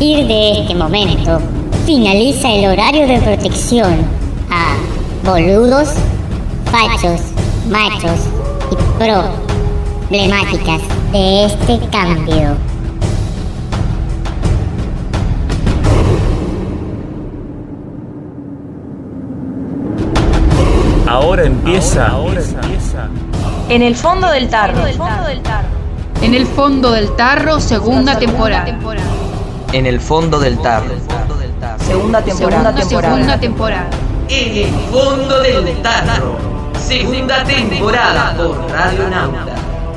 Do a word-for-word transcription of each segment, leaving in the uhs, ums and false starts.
partir de este momento, finaliza el horario de protección a boludos, fachos, machos y problemáticas de este cambio. Ahora empieza, ahora empieza. En el fondo del tarro. En el fondo del tarro, segunda temporada. En el fondo del tarro. Segunda temporada. Segunda temporada. En el fondo del tarro. Segunda temporada por Radionauta.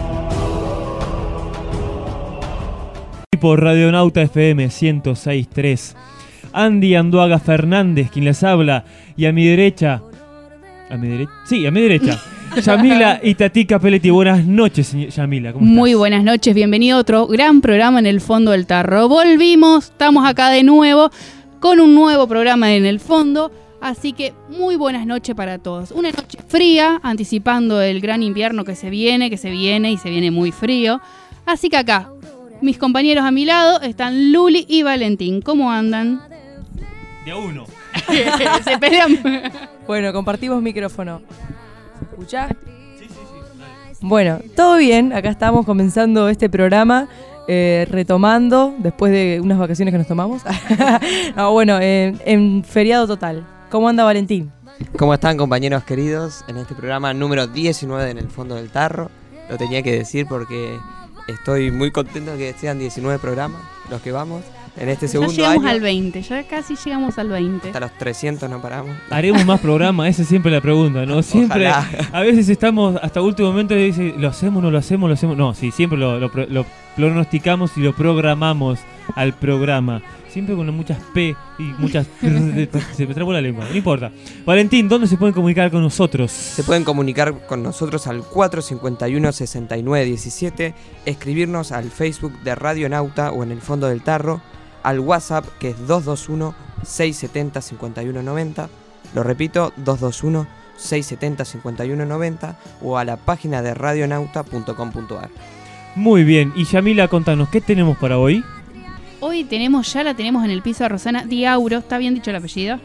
Por Radionauta F M ciento seis punto tres. Andy Anduaga Fernández, quien les habla, y a mi derecha... ¿A mi derecha? Sí, a mi derecha. Yamila Itatí Capelletti. Buenas noches, Yamila. ¿Cómo estás? Muy buenas noches, bienvenido a otro gran programa en el fondo del tarro. Volvimos, estamos acá de nuevo con un nuevo programa en el fondo. Así que muy buenas noches para todos. Una noche fría, anticipando el gran invierno que se viene, que se viene y se viene muy frío. Así que acá, mis compañeros a mi lado están Luli y Valentín. ¿Cómo andan? De a uno. Se pelean. Bueno, compartimos micrófono. ¿Se escucha? Sí, sí, sí. Bueno, todo bien. Acá estamos comenzando este programa, eh, retomando después de unas vacaciones que nos tomamos. No, bueno, eh, en feriado total. ¿Cómo anda Valentín? ¿Cómo están, compañeros queridos? En este programa número diecinueve en el fondo del tarro. Lo tenía que decir porque estoy muy contento de que sean diecinueve programas los que vamos en este segundo año. Ya llegamos al veinte, ya casi llegamos al veinte. Hasta los trescientos no paramos. Haremos más programas, esa es siempre la pregunta, ¿no? Siempre, Ojalá. A veces estamos hasta último momento y dice, ¿lo hacemos, no lo hacemos, lo hacemos? No, sí, siempre lo, lo, lo pronosticamos y lo programamos al programa. Siempre con muchas P y muchas... Se me trabó la lengua, no importa. Valentín, ¿dónde se pueden comunicar con nosotros? Se pueden comunicar con nosotros al cuatro cincuenta y uno, sesenta y nueve diecisiete, escribirnos al Facebook de Radionauta o en el fondo del tarro, al WhatsApp que es dos dos uno, seis siete cero, cinco uno nueve cero, lo repito, dos dos uno, seis siete cero, cinco uno nueve cero, o a la página de radionauta punto com punto a r. Muy bien, y Yamila, contanos, ¿qué tenemos para hoy? Hoy tenemos, ya la tenemos en el piso a Rosana Diauro. ¿Está bien dicho el apellido?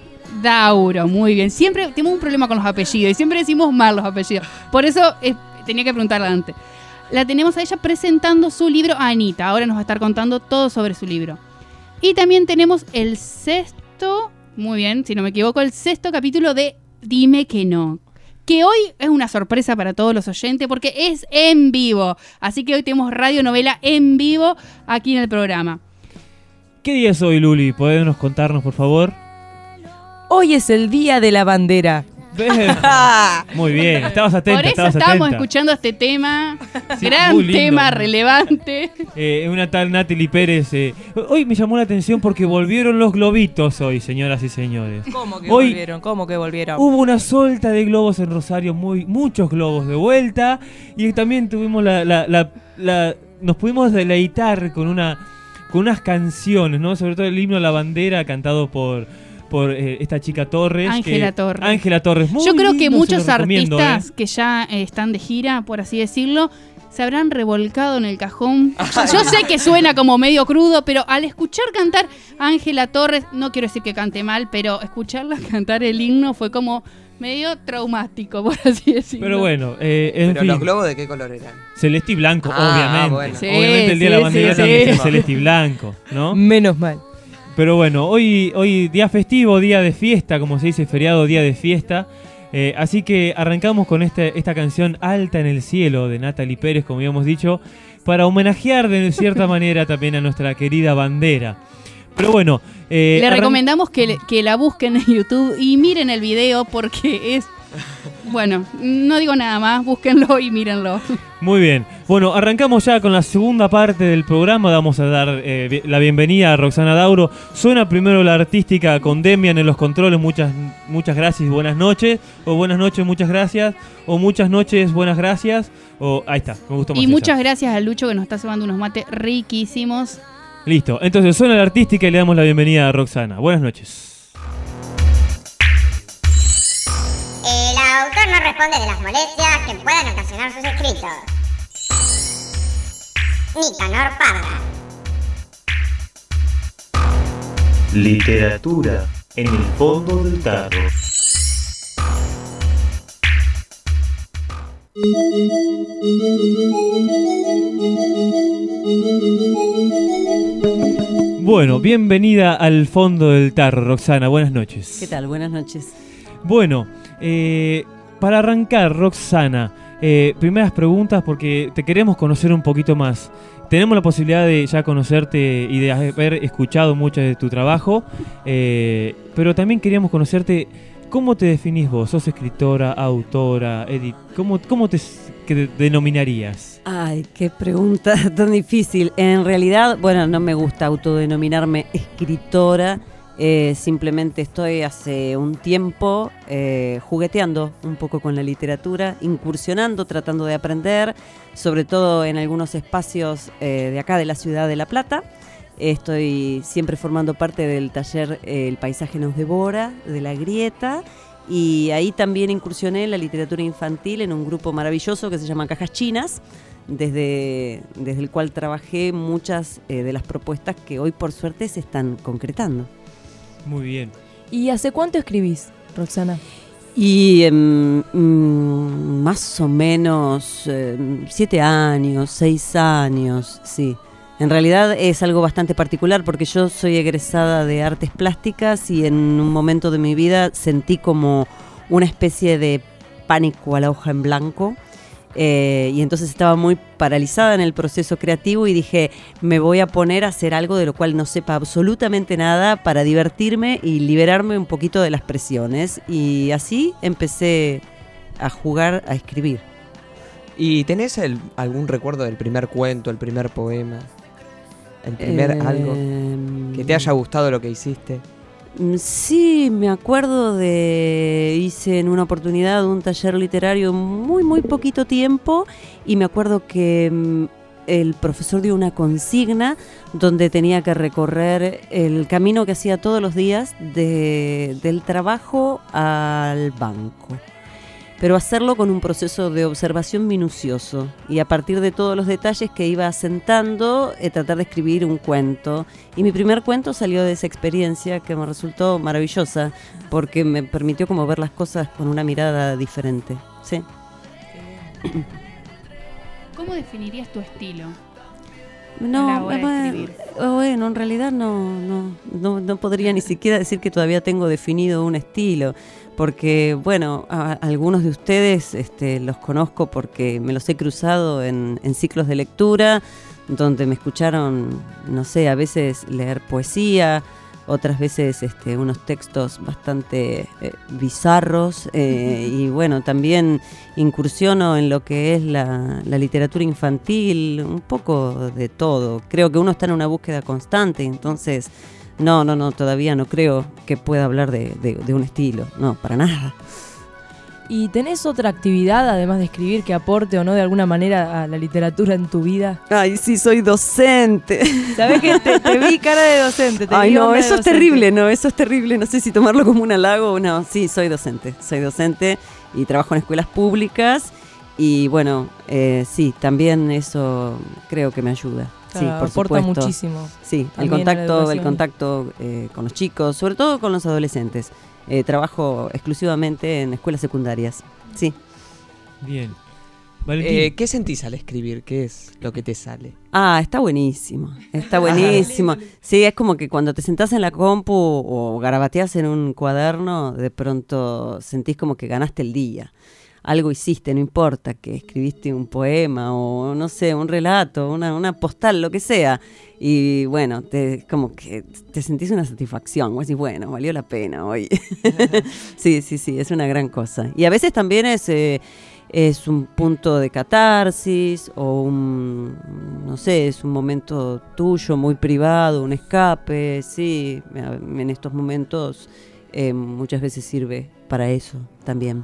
Dauro, muy bien. Siempre tenemos un problema con los apellidos y siempre decimos mal los apellidos. Por eso eh, tenía que preguntarla antes. La tenemos a ella presentando su libro a Anita. Ahora nos va a estar contando todo sobre su libro. Y también tenemos el sexto, muy bien, si no me equivoco, el sexto capítulo de Dime que no. Que hoy es una sorpresa para todos los oyentes porque es en vivo. Así que hoy tenemos radionovela en vivo aquí en el programa. ¿Qué día es hoy, Luli? ¿Podemos contarnos, por favor? Hoy es el Día de la Bandera. Muy bien, estabas atenta. Por eso estabas estábamos atenta. escuchando este tema, Sí, gran muy lindo. tema, relevante. Eh, una tal Natalie Pérez. Eh, hoy me llamó la atención porque volvieron los globitos hoy, señoras y señores. ¿Cómo que Hoy volvieron? ¿Cómo que volvieron? Hubo una solta de globos en Rosario, muy, muchos globos de vuelta. Y también tuvimos la, la, la, la nos pudimos deleitar con una con unas canciones, ¿no? Sobre todo el himno a la bandera cantado por por eh, esta chica Torres. Ángela que, Torres. Ángela Torres. Muy Yo creo que lindo, muchos se lo recomiendo, artistas ¿eh? que ya eh, están de gira, por así decirlo, se habrán revolcado en el cajón. Yo sé que suena como medio crudo, pero al escuchar cantar a Ángela Torres, no quiero decir que cante mal, pero escucharla cantar el himno fue como medio traumático, por así decirlo. Pero bueno, eh, en ¿Pero fin. los globos de qué color eran? Celeste y blanco, Ah, obviamente. bueno. Sí, Obviamente el día de sí, la bandera sí, también sí. es celeste y blanco, ¿no? Menos mal. Pero bueno, hoy, hoy día festivo, día de fiesta, como se dice, feriado, día de fiesta. Eh, así que arrancamos con este, esta canción Alta en el Cielo de Natalie Pérez, como habíamos dicho, para homenajear de cierta manera también a nuestra querida bandera. Pero bueno... Eh, Le arran- recomendamos que, le- que la busquen en YouTube y miren el video porque es... Bueno, no digo nada más, búsquenlo y mírenlo. Muy bien. Bueno, arrancamos ya con la segunda parte del programa. Vamos a dar eh, bi- la bienvenida a Roxana Dauro. Suena primero la artística con Demian en los controles. Muchas, muchas gracias, buenas noches. O buenas noches, muchas gracias. O muchas noches, buenas gracias. O ahí está, me gustó más Y esa. muchas gracias a Lucho que nos está cebando unos mates riquísimos. Listo, entonces suena la artística y le damos la bienvenida a Roxana. Buenas noches. El autor no responde de las molestias que puedan ocasionar sus escritos. Nicanor Parra. Literatura en el fondo del tarro. Bueno, bienvenida al fondo del tarro, Roxana. Buenas noches. ¿Qué tal? Buenas noches. Bueno, eh, para arrancar, Roxana, eh, primeras preguntas porque te queremos conocer un poquito más. Tenemos la posibilidad de ya conocerte y de haber escuchado mucho de tu trabajo, eh, pero también queríamos conocerte. ¿Cómo te definís vos? ¿Sos escritora, autora, edit? ¿Cómo, cómo te, te denominarías? Ay, qué pregunta tan difícil. En realidad, bueno, no me gusta autodenominarme escritora. Eh, simplemente estoy hace un tiempo eh, jugueteando un poco con la literatura, incursionando, tratando de aprender, sobre todo en algunos espacios eh, de acá de la ciudad de La Plata. Estoy siempre formando parte del taller eh, El paisaje nos devora, de La Grieta, y ahí también incursioné en la literatura infantil en un grupo maravilloso que se llama Cajas Chinas, desde, desde el cual trabajé muchas eh, de las propuestas que hoy por suerte se están concretando. Muy bien. ¿Y hace cuánto escribís, Roxana? Y eh, mm, más o menos eh, siete años, seis años, sí. En realidad es algo bastante particular porque yo soy egresada de artes plásticas y en un momento de mi vida sentí como una especie de pánico a la hoja en blanco. Eh, y entonces estaba muy paralizada en el proceso creativo y dije, me voy a poner a hacer algo de lo cual no sepa absolutamente nada para divertirme y liberarme un poquito de las presiones. Y así empecé a jugar, a escribir. ¿Y tenés el, algún recuerdo del primer cuento, el primer poema? ¿El primer Eh, algo que te haya gustado lo que hiciste? Sí, me acuerdo de, hice en una oportunidad un taller literario muy, muy poquito tiempo y me acuerdo que mm, el profesor dio una consigna donde tenía que recorrer el camino que hacía todos los días de, del trabajo al banco. Pero hacerlo con un proceso de observación minucioso y a partir de todos los detalles que iba asentando, eh, tratar de escribir un cuento. Y mi primer cuento salió de esa experiencia que me resultó maravillosa porque me permitió como ver las cosas con una mirada diferente. Sí. ¿Cómo definirías tu estilo? No, a la hora de bueno, escribir? bueno, en realidad no, no, no, no podría ni siquiera decir que todavía tengo definido un estilo. Porque, bueno, a, a algunos de ustedes este, los conozco porque me los he cruzado en, en ciclos de lectura, donde me escucharon, no sé, a veces leer poesía, otras veces este, unos textos bastante eh, bizarros, eh, y bueno, también incursiono en lo que es la, la literatura infantil, un poco de todo. Creo que uno está en una búsqueda constante, entonces... No, no, no, todavía no creo que pueda hablar de, de, de un estilo, no, para nada. ¿Y tenés otra actividad, además de escribir, que aporte o no de alguna manera a la literatura en tu vida? Ay, sí, soy docente. ¿Sabés que te, te vi cara de docente? Te Ay, vi no, onda de eso es docente. terrible, no, eso es terrible. No sé si tomarlo como un halago o no. Sí, soy docente, soy docente y trabajo en escuelas públicas. Y bueno, eh, sí, también eso creo que me ayuda. Claro, sí, por aporta supuesto. muchísimo. Sí, el También a la contacto, el educación. contacto eh, con los chicos, sobre todo con los adolescentes. Eh, trabajo exclusivamente en escuelas secundarias. Sí. Bien. Valentín. Eh, ¿Qué sentís al escribir? ¿Qué es lo que te sale? Ah, está buenísimo, está buenísimo. Sí, es como que cuando te sentás en la compu o garabateás en un cuaderno, de pronto sentís como que ganaste el día. Algo hiciste, no importa, que escribiste un poema o, no sé, un relato, una, una postal, lo que sea. Y bueno, te, como que te sentís una satisfacción. Vos decís, bueno, valió la pena hoy. Sí, sí, sí, es una gran cosa. Y a veces también es... Eh, es un punto de catarsis o un, no sé, es un momento tuyo muy privado, un escape, sí, en estos momentos eh, muchas veces sirve para eso también.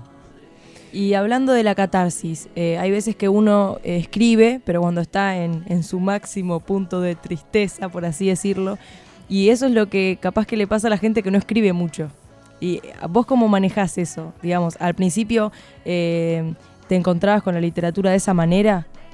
Y hablando de la catarsis, eh, hay veces que uno eh, escribe, pero cuando está en, en su máximo punto de tristeza, por así decirlo, y eso es lo que capaz que le pasa a la gente que no escribe mucho. ¿Y vos cómo manejás eso? Digamos, al principio... Eh, ¿te encontrabas con la literatura de esa manera?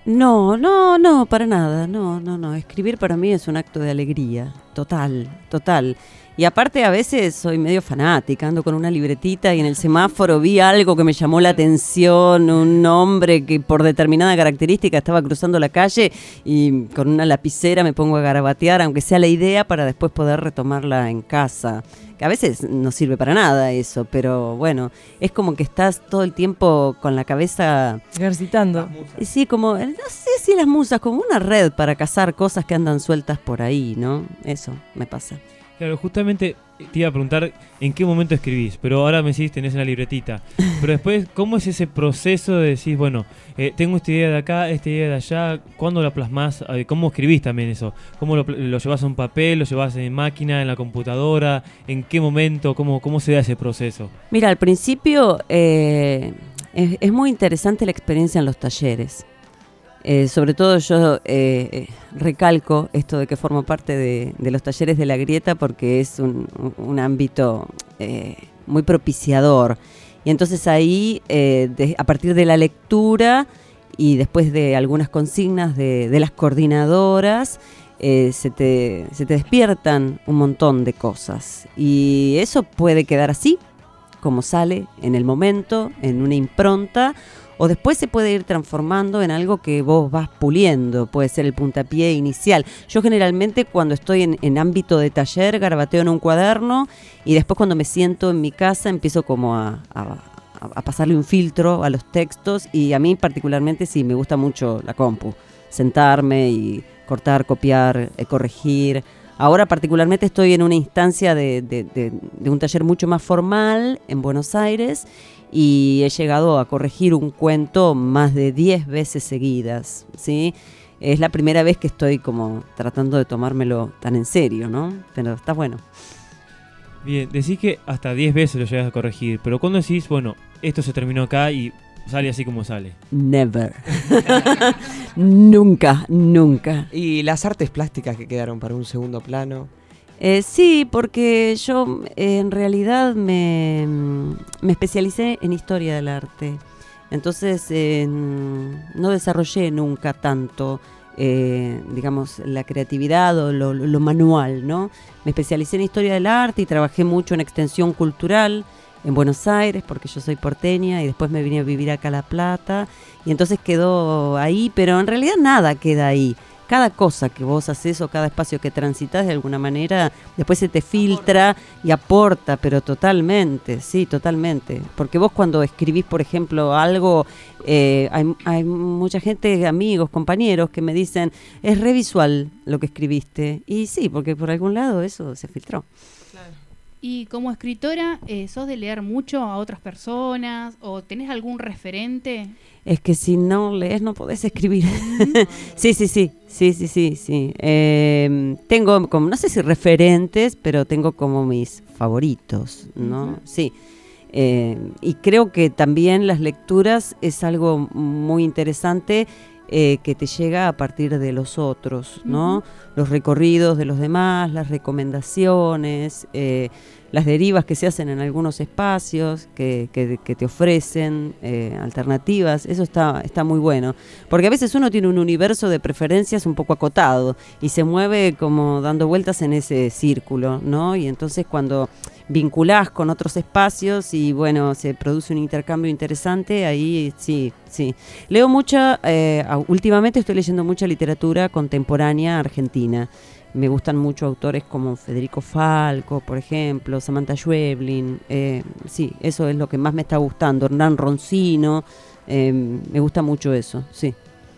No, no, no, para nada, no, no, no. Escribir para mí es un acto de alegría, total, total. Y aparte a veces soy medio fanática, ando con una libretita y en el semáforo vi algo que me llamó la atención, un hombre que por determinada característica estaba cruzando la calle y con una lapicera me pongo a garabatear, aunque sea la idea, para después poder retomarla en casa. Que a veces no sirve para nada eso, pero bueno, es como que estás todo el tiempo con la cabeza ejercitando. Sí, como, no sé si las musas, como una red para cazar cosas que andan sueltas por ahí, ¿no? Eso me pasa. Claro, justamente te iba a preguntar en qué momento escribís, pero ahora me decís tenés una libretita. Pero después, ¿cómo es ese proceso de decir, bueno, eh, tengo esta idea de acá, esta idea de allá? ¿Cuándo la plasmás? Eh, ¿Cómo escribís también eso? ¿Cómo lo, lo llevas a un papel? ¿Lo llevas en máquina, en la computadora? ¿En qué momento? ¿Cómo, cómo se da ese proceso? Mira, al principio eh, es, es muy interesante la experiencia en los talleres. Eh, sobre todo yo eh, recalco esto de que formo parte de, de los talleres de La Grieta porque es un, un ámbito eh, muy propiciador. Y entonces ahí, eh, de, a partir de la lectura y después de algunas consignas de, de las coordinadoras, eh, se, te, se te despiertan un montón de cosas. Y eso puede quedar así, como sale en el momento, en una impronta, o después se puede ir transformando en algo que vos vas puliendo, puede ser el puntapié inicial. Yo generalmente cuando estoy en, en ámbito de taller garabateo en un cuaderno y después cuando me siento en mi casa empiezo como a, a, a pasarle un filtro a los textos y a mí particularmente sí me gusta mucho la compu, sentarme y cortar, copiar, eh, corregir. Ahora particularmente estoy en una instancia de, de, de, de un taller mucho más formal en Buenos Aires y he llegado a corregir un cuento más de diez veces seguidas, ¿sí? Es la primera vez que estoy como tratando de tomármelo tan en serio, ¿no? Pero está bueno. Bien, decís que hasta diez veces lo llegas a corregir, pero cuando decís, bueno, esto se terminó acá y sale así como sale. Never. Nunca, nunca. ¿Y las artes plásticas que quedaron para un segundo plano? Eh, sí, porque yo eh, en realidad me, me especialicé en historia del arte. Entonces eh, no desarrollé nunca tanto, eh, digamos, la creatividad o lo, lo manual, ¿no? Me especialicé en historia del arte y trabajé mucho en extensión cultural en Buenos Aires, porque yo soy porteña y después me vine a vivir acá a La Plata. Y entonces quedó ahí, pero en realidad nada queda ahí. Cada cosa que vos haces o cada espacio que transitas de alguna manera, después se te filtra y aporta, pero totalmente, sí, totalmente. Porque vos cuando escribís, por ejemplo, algo, eh, hay, hay mucha gente, amigos, compañeros, que me dicen, es re visual lo que escribiste. Y sí, porque por algún lado eso se filtró. Claro. Y como escritora, eh, ¿sos de leer mucho a otras personas o tenés algún referente? Es que si no lees no podés escribir. sí, sí, sí, sí, sí, sí, sí. Eh, tengo como, no sé si referentes, pero tengo como mis favoritos, ¿no? Uh-huh. Sí. Eh, y creo que también las lecturas es algo muy interesante eh, que te llega a partir de los otros, ¿no? Uh-huh. Los recorridos de los demás, las recomendaciones, eh, las derivas que se hacen en algunos espacios que, que, que te ofrecen eh, alternativas, eso está, está muy bueno, porque a veces uno tiene un universo de preferencias un poco acotado y se mueve como dando vueltas en ese círculo, ¿no? Y entonces cuando vinculás con otros espacios y bueno, se produce un intercambio interesante, ahí sí, sí. Leo mucha, eh, últimamente estoy leyendo mucha literatura contemporánea argentina. Me gustan mucho autores como Federico Falco, por ejemplo, Samantha Schweblin. Eh, sí, eso es lo que más me está gustando. Hernán Roncino, eh, me gusta mucho eso, sí.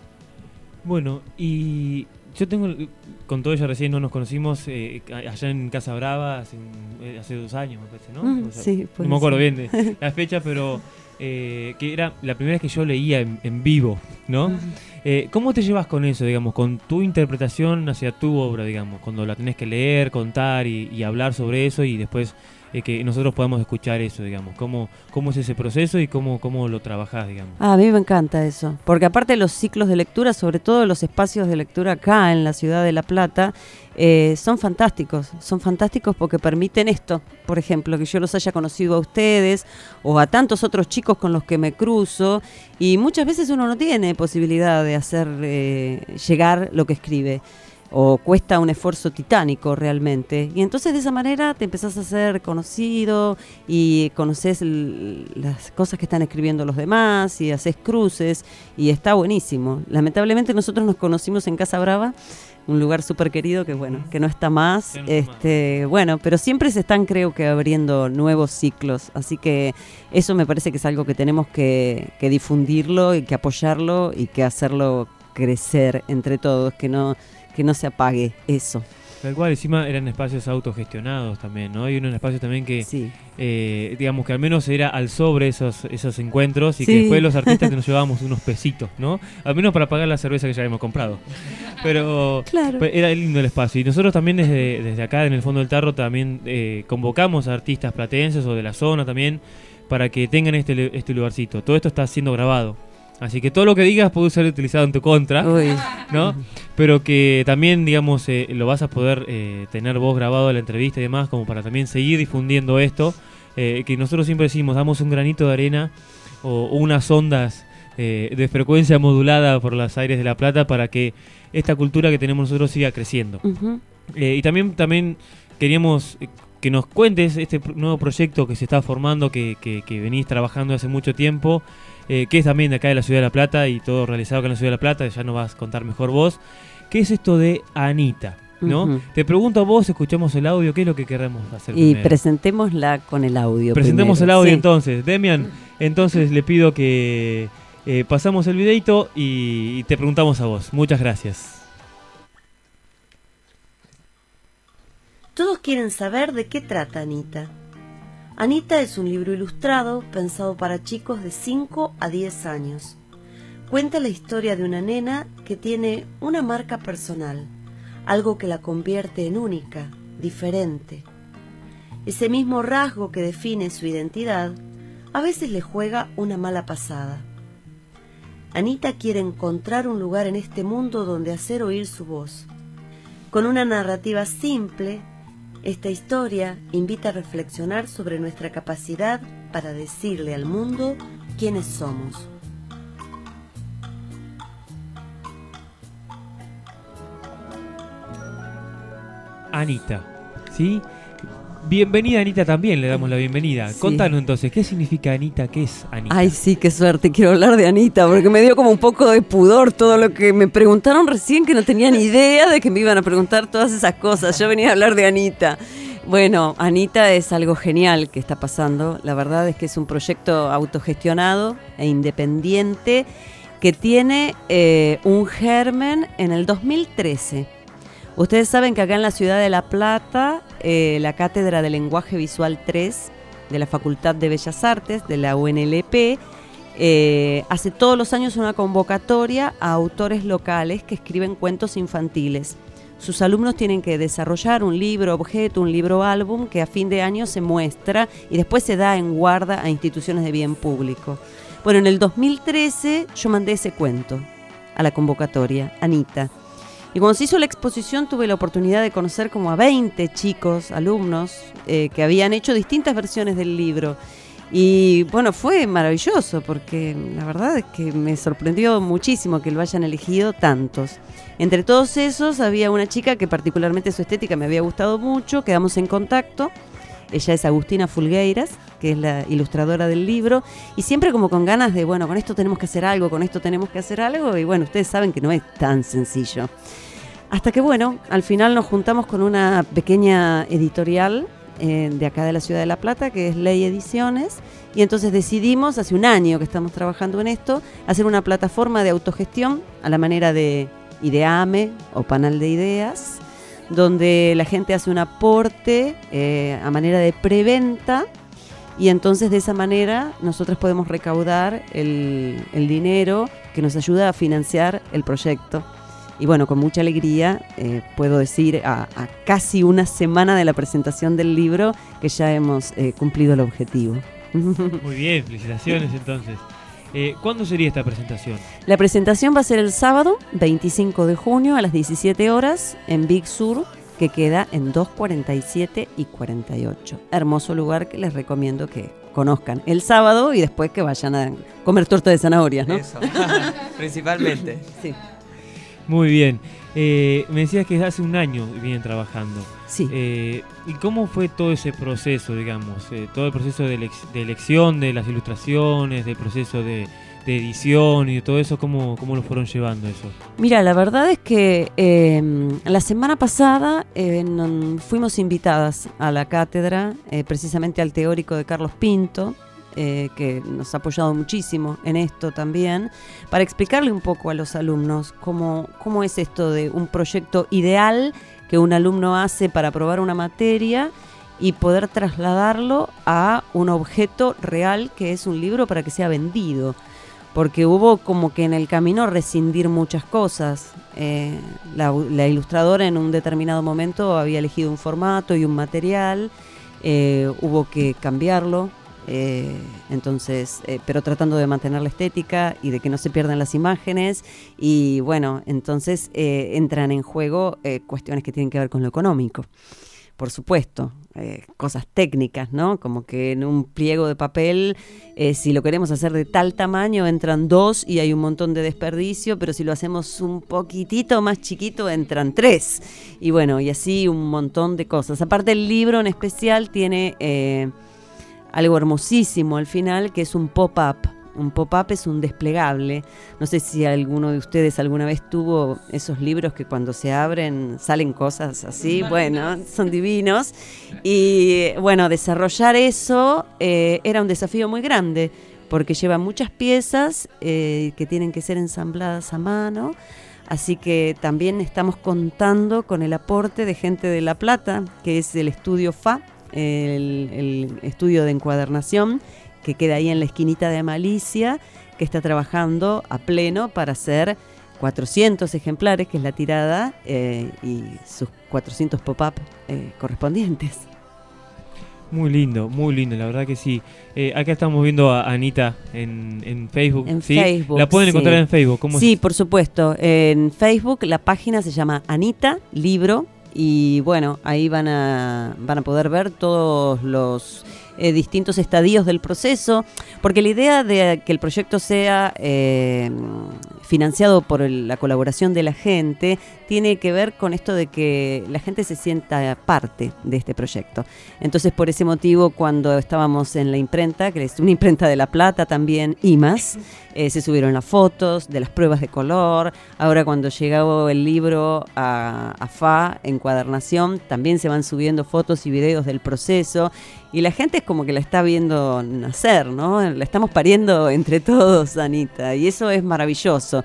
Bueno, y yo tengo, con todo ella recién no nos conocimos eh, allá en Casa Brava hace, hace dos años, me parece, ¿no? Mm, o sea, sí, no me acuerdo bien de la fecha, pero eh, que era la primera vez que yo leía en, en vivo, ¿no? Eh, ¿Cómo te llevas con eso, digamos, con tu interpretación hacia tu obra, digamos, cuando la tenés que leer, contar y, y hablar sobre eso y después eh, que nosotros podamos escuchar eso, digamos? ¿Cómo, cómo es ese proceso y cómo, cómo lo trabajás, digamos? Ah, a mí me encanta eso, porque aparte de los ciclos de lectura, sobre todo los espacios de lectura acá en la ciudad de La Plata, eh, son fantásticos, son fantásticos porque permiten esto, por ejemplo, que yo los haya conocido a ustedes o a tantos otros chicos con los que me cruzo y muchas veces uno no tiene posibilidad de de hacer eh, llegar lo que escribe, o cuesta un esfuerzo titánico realmente, y entonces de esa manera te empezás a ser conocido y conoces l- las cosas que están escribiendo los demás y haces cruces, y está buenísimo. Lamentablemente nosotros nos conocimos en Casa Brava, un lugar súper querido que bueno, que no está más, Que no está este, bueno, pero siempre se están, creo que, abriendo nuevos ciclos, así que eso me parece que es algo que tenemos que, que difundirlo y que apoyarlo y que hacerlo crecer entre todos, que no, que no se apague eso. Tal cual, encima eran espacios autogestionados también, ¿no? Y un espacio también que, Sí. eh, digamos que al menos era al sobre esos, esos encuentros y que Sí. después los artistas nos llevábamos unos pesitos, ¿no? Al menos para pagar la cerveza que ya habíamos comprado. Pero Claro. pe- era lindo el espacio. Y nosotros también desde, desde acá, en el Fondo del Tarro, también eh, convocamos a artistas platenses o de la zona también para que tengan este, lu- este lugarcito. Todo esto está siendo grabado. Así que todo lo que digas puede ser utilizado en tu contra, Uy. ¿no? Pero que también, digamos, eh, lo vas a poder eh, tener vos grabado la entrevista y demás, como para también seguir difundiendo esto, eh, que nosotros siempre decimos, damos un granito de arena o, o unas ondas eh, de frecuencia modulada por los aires de La Plata para que esta cultura que tenemos nosotros siga creciendo. Ujú. Eh, y también, también queríamos eh, que nos cuentes este pr- nuevo proyecto que se está formando, que, que, que venís trabajando hace mucho tiempo, eh, que es también de acá de la Ciudad de La Plata y todo realizado acá en la Ciudad de La Plata, ya nos vas a contar mejor vos. ¿Qué es esto de Anita? ¿No? Ujú. Te pregunto a vos, escuchamos el audio, ¿qué es lo que queremos hacer Y primero? presentémosla con el audio. Presentemos primero. el audio Sí. entonces. Demian, entonces le pido que eh, pasamos el videito y, y te preguntamos a vos. Muchas gracias. Todos quieren saber de qué trata Anita. Anita es un libro ilustrado pensado para chicos de cinco a diez años. Cuenta la historia de una nena que tiene una marca personal, algo que la convierte en única, diferente. Ese mismo rasgo que define su identidad, a veces le juega una mala pasada. Anita quiere encontrar un lugar en este mundo donde hacer oír su voz. Con una narrativa simple, esta historia invita a reflexionar sobre nuestra capacidad para decirle al mundo quiénes somos. Anita, ¿sí? Bienvenida Anita también, le damos la bienvenida. Sí. Contanos entonces, ¿qué significa Anita? ¿Qué es Anita? Ay, sí, qué suerte. Quiero hablar de Anita, porque me dio como un poco de pudor todo lo que me preguntaron recién, que no tenía ni idea de que me iban a preguntar todas esas cosas. Yo venía a hablar de Anita. Bueno, Anita es algo genial que está pasando. La verdad es que es un proyecto autogestionado e independiente que tiene eh, un germen en el dos mil trece. Ustedes saben que acá en la ciudad de La Plata, eh, la Cátedra de Lenguaje Visual tres de la Facultad de Bellas Artes, de la U N L P, eh, hace todos los años una convocatoria a autores locales que escriben cuentos infantiles. Sus alumnos tienen que desarrollar un libro objeto, un libro álbum que a fin de año se muestra y después se da en guarda a instituciones de bien público. Bueno, en el dos mil trece yo mandé ese cuento a la convocatoria, Anita. Y cuando se hizo la exposición tuve la oportunidad de conocer como a veinte chicos, alumnos, eh, que habían hecho distintas versiones del libro. Y bueno, fue maravilloso porque la verdad es que me sorprendió muchísimo que lo hayan elegido tantos. Entre todos esos había una chica que particularmente su estética me había gustado mucho, quedamos en contacto. Ella es Agustina Fulgueiras, que es la ilustradora del libro, y siempre como con ganas de, bueno, con esto tenemos que hacer algo, con esto tenemos que hacer algo, y bueno, ustedes saben que no es tan sencillo. Hasta que bueno, al final nos juntamos con una pequeña editorial eh, de acá de la Ciudad de La Plata, que es Ley Ediciones, y entonces decidimos, hace un año que estamos trabajando en esto, hacer una plataforma de autogestión a la manera de Ideame o Panal de Ideas, donde la gente hace un aporte eh, a manera de preventa, y entonces de esa manera nosotros podemos recaudar el, el dinero que nos ayuda a financiar el proyecto. Y bueno, con mucha alegría eh, puedo decir a, a casi una semana de la presentación del libro que ya hemos eh, cumplido el objetivo. Muy bien, felicitaciones entonces. Eh, ¿Cuándo sería esta presentación? La presentación va a ser el sábado veinticinco de junio a las diecisiete horas en Big Sur, que queda en dos cuarenta y siete y cuarenta y ocho. Hermoso lugar que les recomiendo que conozcan el sábado y después que vayan a comer torta de zanahorias, ¿no? Eso, principalmente. Sí. Muy bien. Eh, me decías que hace un año vienen trabajando. Sí. Eh, ¿Y cómo fue todo ese proceso, digamos? Eh, todo el proceso de, elec- de elección de las ilustraciones, del proceso de, de edición y de todo eso, ¿cómo, cómo lo fueron llevando eso? Mira, la verdad es que eh, la semana pasada eh, non- fuimos invitadas a la cátedra, eh, precisamente al teórico de Carlos Pinto, eh, que nos ha apoyado muchísimo en esto también, para explicarle un poco a los alumnos cómo, cómo es esto de un proyecto ideal que un alumno hace para probar una materia y poder trasladarlo a un objeto real que es un libro para que sea vendido. Porque hubo como que en el camino rescindir muchas cosas. Eh, la, la ilustradora en un determinado momento había elegido un formato y un material, eh, hubo que cambiarlo, eh, entonces, eh, pero tratando de mantener la estética y de que no se pierdan las imágenes. Y bueno, entonces eh, entran en juego eh, cuestiones que tienen que ver con lo económico. Por supuesto, eh, cosas técnicas, ¿no? Como que en un pliego de papel, eh, si lo queremos hacer de tal tamaño, entran dos y hay un montón de desperdicio, pero si lo hacemos un poquitito más chiquito, entran tres. Y bueno, y así un montón de cosas. Aparte, el libro en especial tiene eh, algo hermosísimo al final, que es un pop-up. Un pop-up es un desplegable. No sé si alguno de ustedes alguna vez tuvo esos libros que cuando se abren salen cosas así. Bueno, son divinos. Y bueno, desarrollar eso eh, era un desafío muy grande porque lleva muchas piezas eh, que tienen que ser ensambladas a mano. Así que también estamos contando con el aporte de gente de La Plata, que es el estudio F A, el, el estudio de encuadernación, que queda ahí en la esquinita de Amalicia, que está trabajando a pleno para hacer cuatrocientos ejemplares, que es la tirada, eh, y sus cuatrocientos pop-up eh, correspondientes. Muy lindo, muy lindo, la verdad que sí. Eh, acá estamos viendo a Anita en, en Facebook. En ¿sí? Facebook, ¿La pueden sí. encontrar en Facebook? ¿Cómo Sí, es? por supuesto. En Facebook la página se llama Anita Libro y bueno, ahí van a, van a poder ver todos los eh, distintos estadios del proceso, porque la idea de que el proyecto sea eh, financiado por el- la colaboración de la gente tiene que ver con esto de que la gente se sienta parte de este proyecto. Entonces, por ese motivo, cuando estábamos en la imprenta, que es una imprenta de La Plata también, I M A S, eh, se subieron las fotos de las pruebas de color. Ahora, cuando llegó el libro a, a F A, encuadernación, también se van subiendo fotos y videos del proceso. Y la gente es como que la está viendo nacer, ¿no? La estamos pariendo entre todos, Anita, y eso es maravilloso.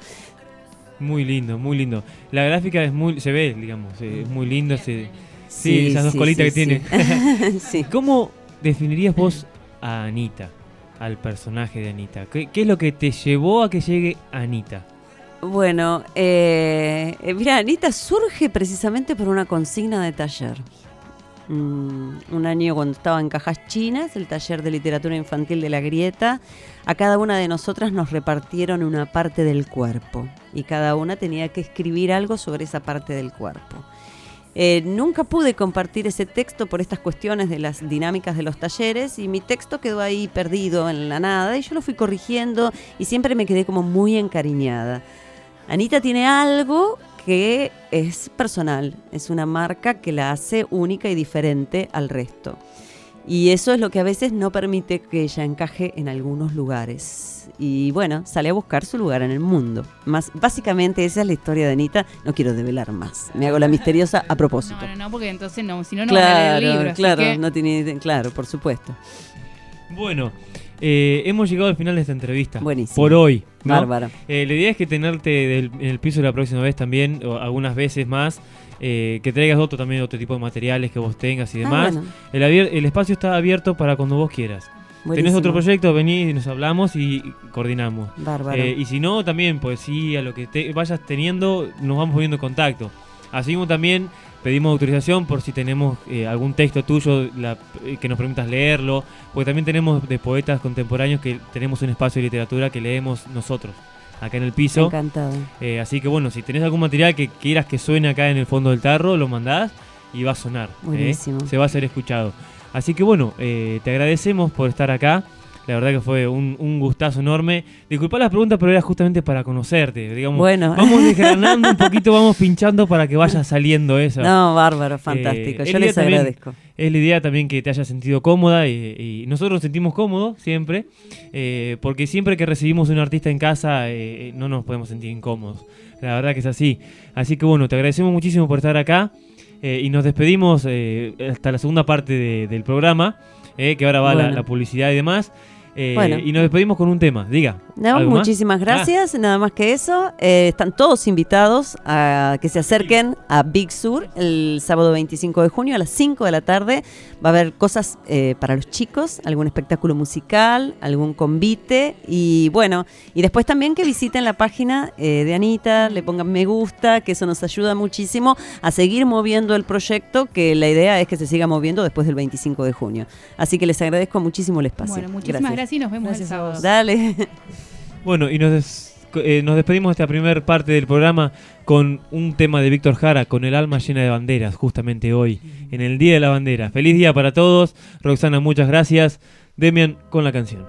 Muy lindo, muy lindo. La gráfica es muy, se ve, digamos, eh, es muy lindo. Se, sí, Sí, esas dos sí, colitas sí, que sí. tiene. Sí. ¿Cómo definirías vos a Anita, al personaje de Anita? ¿Qué, qué es lo que te llevó a que llegue Anita? Bueno, eh, eh, mira, Anita surge precisamente por una consigna de taller. Mm, un año cuando estaba en Cajas Chinas, el taller de literatura infantil de La Grieta, a cada una de nosotras nos repartieron una parte del cuerpo y cada una tenía que escribir algo sobre esa parte del cuerpo. Eh, nunca pude compartir ese texto por estas cuestiones de las dinámicas de los talleres y mi texto quedó ahí perdido en la nada y yo lo fui corrigiendo y siempre me quedé como muy encariñada. Anita tiene algo que es personal, es una marca que la hace única y diferente al resto. Y eso es lo que a veces no permite que ella encaje en algunos lugares. Y bueno, sale a buscar su lugar en el mundo. Más, básicamente esa es la historia de Anita. No quiero develar más. Me hago la misteriosa a propósito. No, no, no, porque entonces no, si no, no van a leer el libro. así claro, que- no tiene, claro, por supuesto. Bueno, eh, hemos llegado al final de esta entrevista. Buenísimo. Por hoy, ¿no? Bárbaro. Eh, la idea es que tenerte del- en el piso la próxima vez también, o algunas veces más, eh, que traigas otro también, otro tipo de materiales que vos tengas y Ah, demás. bueno. el, abier- el espacio está abierto para cuando vos quieras. Tenés Buenísimo. otro proyecto, venís y nos hablamos y coordinamos. Bárbaro. Eh, y si no, también poesía, lo que te vayas teniendo, nos vamos poniendo en contacto. Así como también pedimos autorización por si tenemos eh, algún texto tuyo la- eh, que nos permitas leerlo, porque también tenemos de poetas contemporáneos que tenemos un espacio de literatura que leemos nosotros, acá en el piso. Encantado. Eh, así que bueno, si tenés algún material que quieras que suene acá en el fondo del tarro, lo mandás y va a sonar. ¿eh? Buenísimo. Se va a ser escuchado. Así que bueno, eh, te agradecemos por estar acá. La verdad que fue un, un gustazo enorme. Disculpa las preguntas, pero era justamente para conocerte. Digamos, bueno. Vamos desgranando un poquito, vamos pinchando para que vaya saliendo eso. No, bárbaro, fantástico. Eh, Yo les también, agradezco. Es la idea también que te hayas sentido cómoda y, y nosotros nos sentimos cómodos siempre, eh, porque siempre que recibimos un artista en casa eh, no nos podemos sentir incómodos. La verdad que es así. Así que bueno, te agradecemos muchísimo por estar acá eh, y nos despedimos eh, hasta la segunda parte de, del programa, eh, que ahora va bueno. la, la publicidad y demás. Eh, bueno. Y nos despedimos con un tema, diga. No, muchísimas más? gracias, ah. nada más que eso. Eh, están todos invitados a que se acerquen a Big Sur el sábado veinticinco de junio a las cinco de la tarde. Va a haber cosas eh, para los chicos, algún espectáculo musical, algún convite y bueno, y después también que visiten la página eh, de Anita, le pongan me gusta, que eso nos ayuda muchísimo a seguir moviendo el proyecto, que la idea es que se siga moviendo después del veinticinco de junio. Así que les agradezco muchísimo el espacio. Bueno, muchísimas gracias, gracias y nos vemos gracias el sábado. Dale. Bueno, y nos, des, eh, nos despedimos de esta primera parte del programa con un tema de Víctor Jara, con el alma llena de banderas, justamente hoy, en el Día de la Bandera. Feliz día para todos. Roxana, muchas gracias. Demian, con la canción.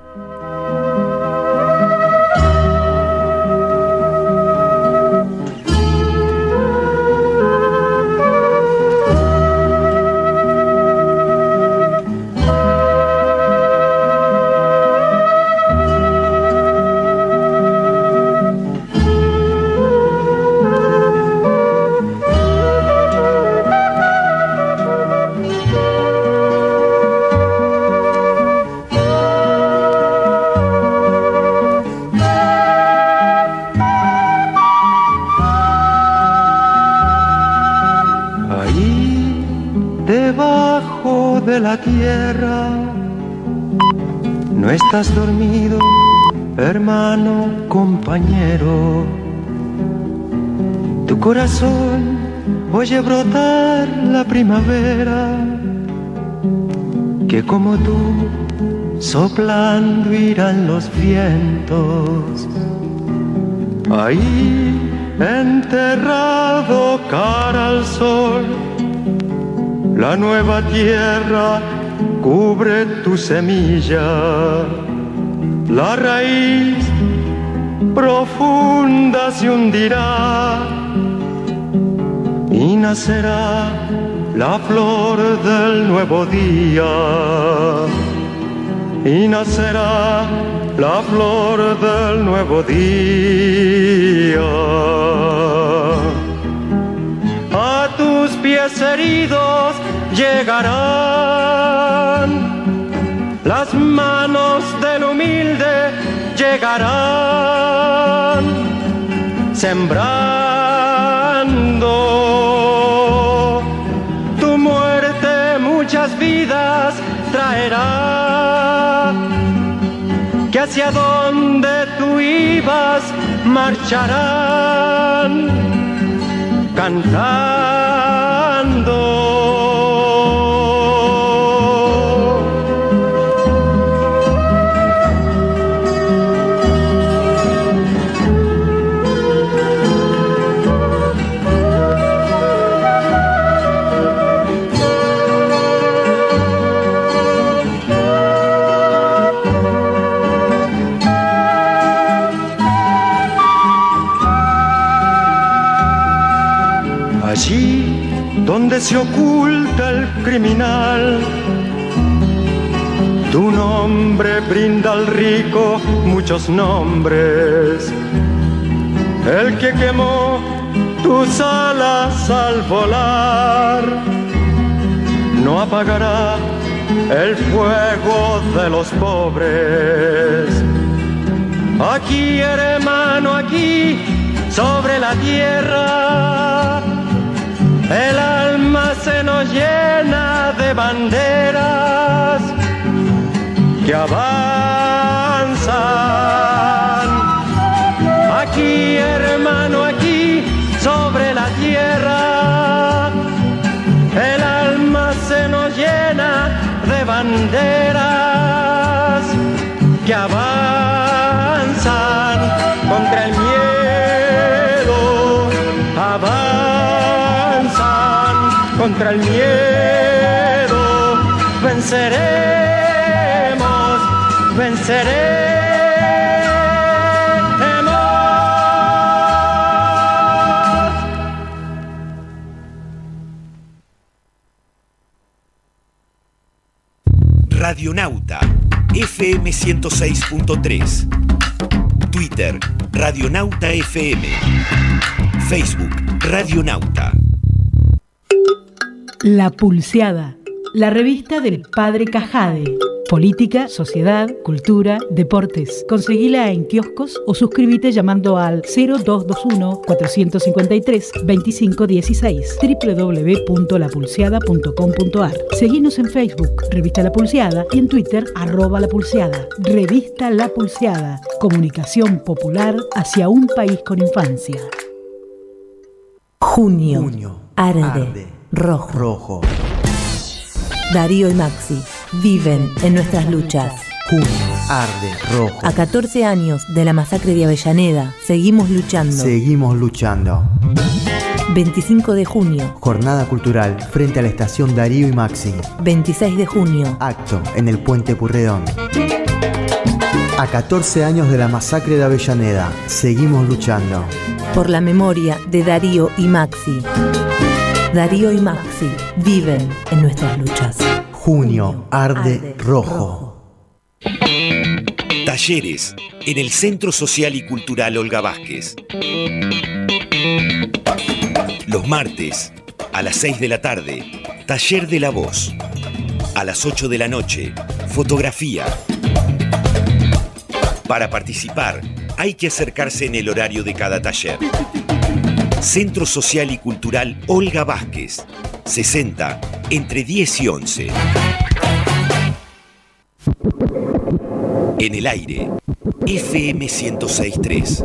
De la tierra, no estás dormido, hermano, compañero. Tu corazón oye brotar la primavera, que como tú soplando irán los vientos. Ahí enterrado cara al sol, la nueva tierra cubre tu semilla, la raíz profunda se hundirá y nacerá la flor del nuevo día, y nacerá la flor del nuevo día. A tus pies heridos llegarán, las manos del humilde llegarán, sembrando. Tu muerte muchas vidas traerá, que hacia donde tú ibas marcharán, cantando. Allí donde se oculta el criminal, tu nombre brinda al rico muchos nombres. El que quemó tus alas al volar no apagará el fuego de los pobres. Aquí, hermano, aquí, sobre la tierra, el alma se nos llena de banderas que avanzan. Aquí, hermano, aquí, sobre la tierra, el alma se nos llena de banderas que avanzan contra el miedo, avanzan contra el miedo, venciendo venceremos, venceremos. Radionauta, F M ciento seis punto tres. Twitter, Radionauta F M. Facebook, Radionauta. La Pulseada, la revista del Padre Cajade. Política, sociedad, cultura, deportes. Conseguila en kioscos o suscríbete llamando al cero dos dos uno, cuatro cinco tres, dos cinco uno seis, doble u doble u doble u punto la pulseada punto com punto a r. Seguinos en Facebook, Revista La Pulseada, y en Twitter, arroba La Pulseada. Revista La Pulseada, comunicación popular hacia un país con infancia. Junio, Junio arde, arde, rojo. rojo. Darío y Maxi viven en nuestras luchas. Junio arde, rojo. A catorce años de la masacre de Avellaneda, seguimos luchando. Seguimos luchando. veinticinco de junio. Jornada cultural frente a la estación Darío y Maxi. veintiséis de junio. Acto en el Puente Purredón. A catorce años de la masacre de Avellaneda, seguimos luchando. Por la memoria de Darío y Maxi. Darío y Maxi viven en nuestras luchas. Junio arde, arde rojo. rojo. Talleres en el Centro Social y Cultural Olga Vázquez. Los martes, a las seis de la tarde, Taller de la Voz. A las ocho de la noche, fotografía. Para participar, hay que acercarse en el horario de cada taller. Centro Social y Cultural Olga Vázquez, sesenta, entre diez y once. En el aire, F M ciento seis punto tres.